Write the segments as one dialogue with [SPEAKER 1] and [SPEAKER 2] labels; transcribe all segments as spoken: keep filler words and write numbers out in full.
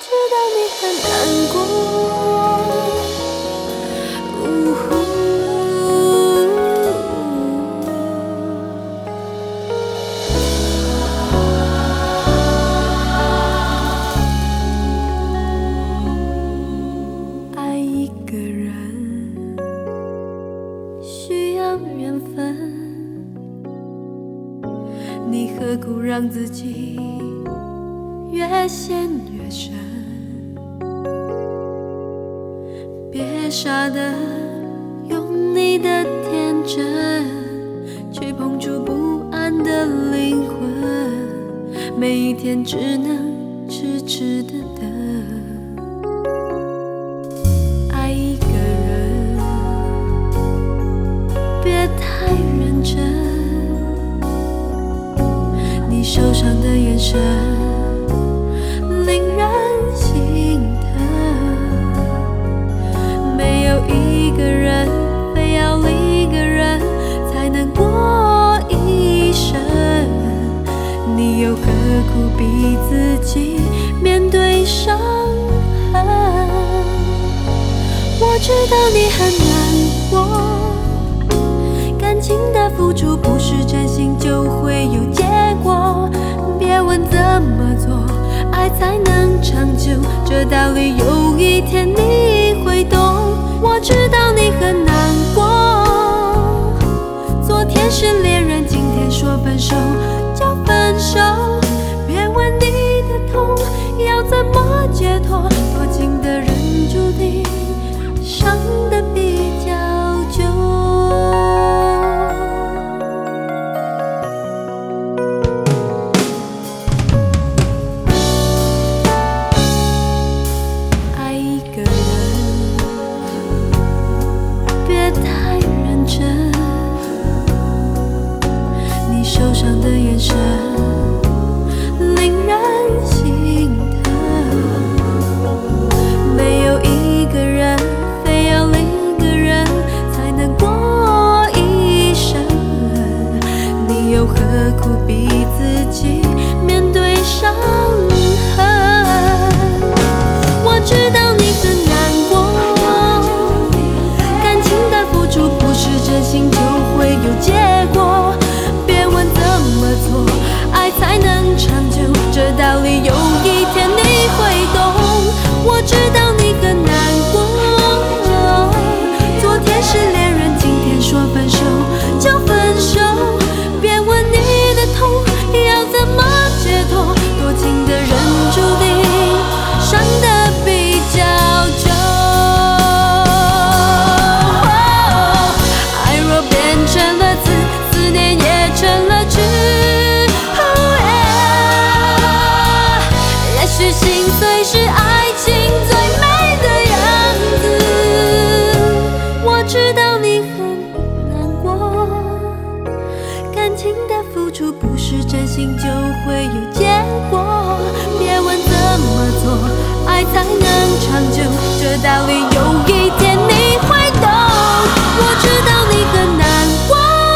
[SPEAKER 1] 知道你很难过，呜呼爱一个人需要缘分，你何苦让自己越陷越深？别傻的用你的天真去碰触不安的灵魂，每一天只能痴痴的等。爱一个人别太认真，你受伤的眼神令人心疼，没有一个人非要另一个人才能过一生，你又何苦逼自己面对伤痕？我知道你很难过，感情的付出不是真心就会有结果，别问怎么做爱才能长久，这道理有一天你会懂。我知道你很难过，昨天是恋人，今天说分手就分手，别问你的痛要怎么解脱，多情的人注定伤得比较久。受伤的眼神令人心疼，没有一个人非要另一个人才能过一生，你又何苦逼自己面对伤痕？我知道你很难过，感情的付出不是真心就会有结果，爱才能长久，这道理有一天你会懂。我知道你很难过，昨天是恋人，今天说分手就分手，别问你的痛要怎么解脱，多情的人注定伤得比较久。爱若变成了刺，思念也成了痴，心碎是爱情最美的样子。我知道你很难过，感情的付出不是真心就会有结果，别问怎么做爱才能长久，这道理有一天你会懂。我知道你很难过，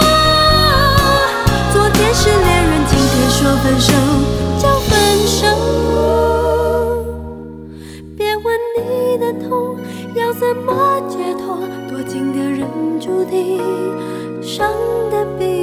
[SPEAKER 1] 昨天是恋人，今天说分手就分手，你的痛要怎么解脱，多情的人注定伤得比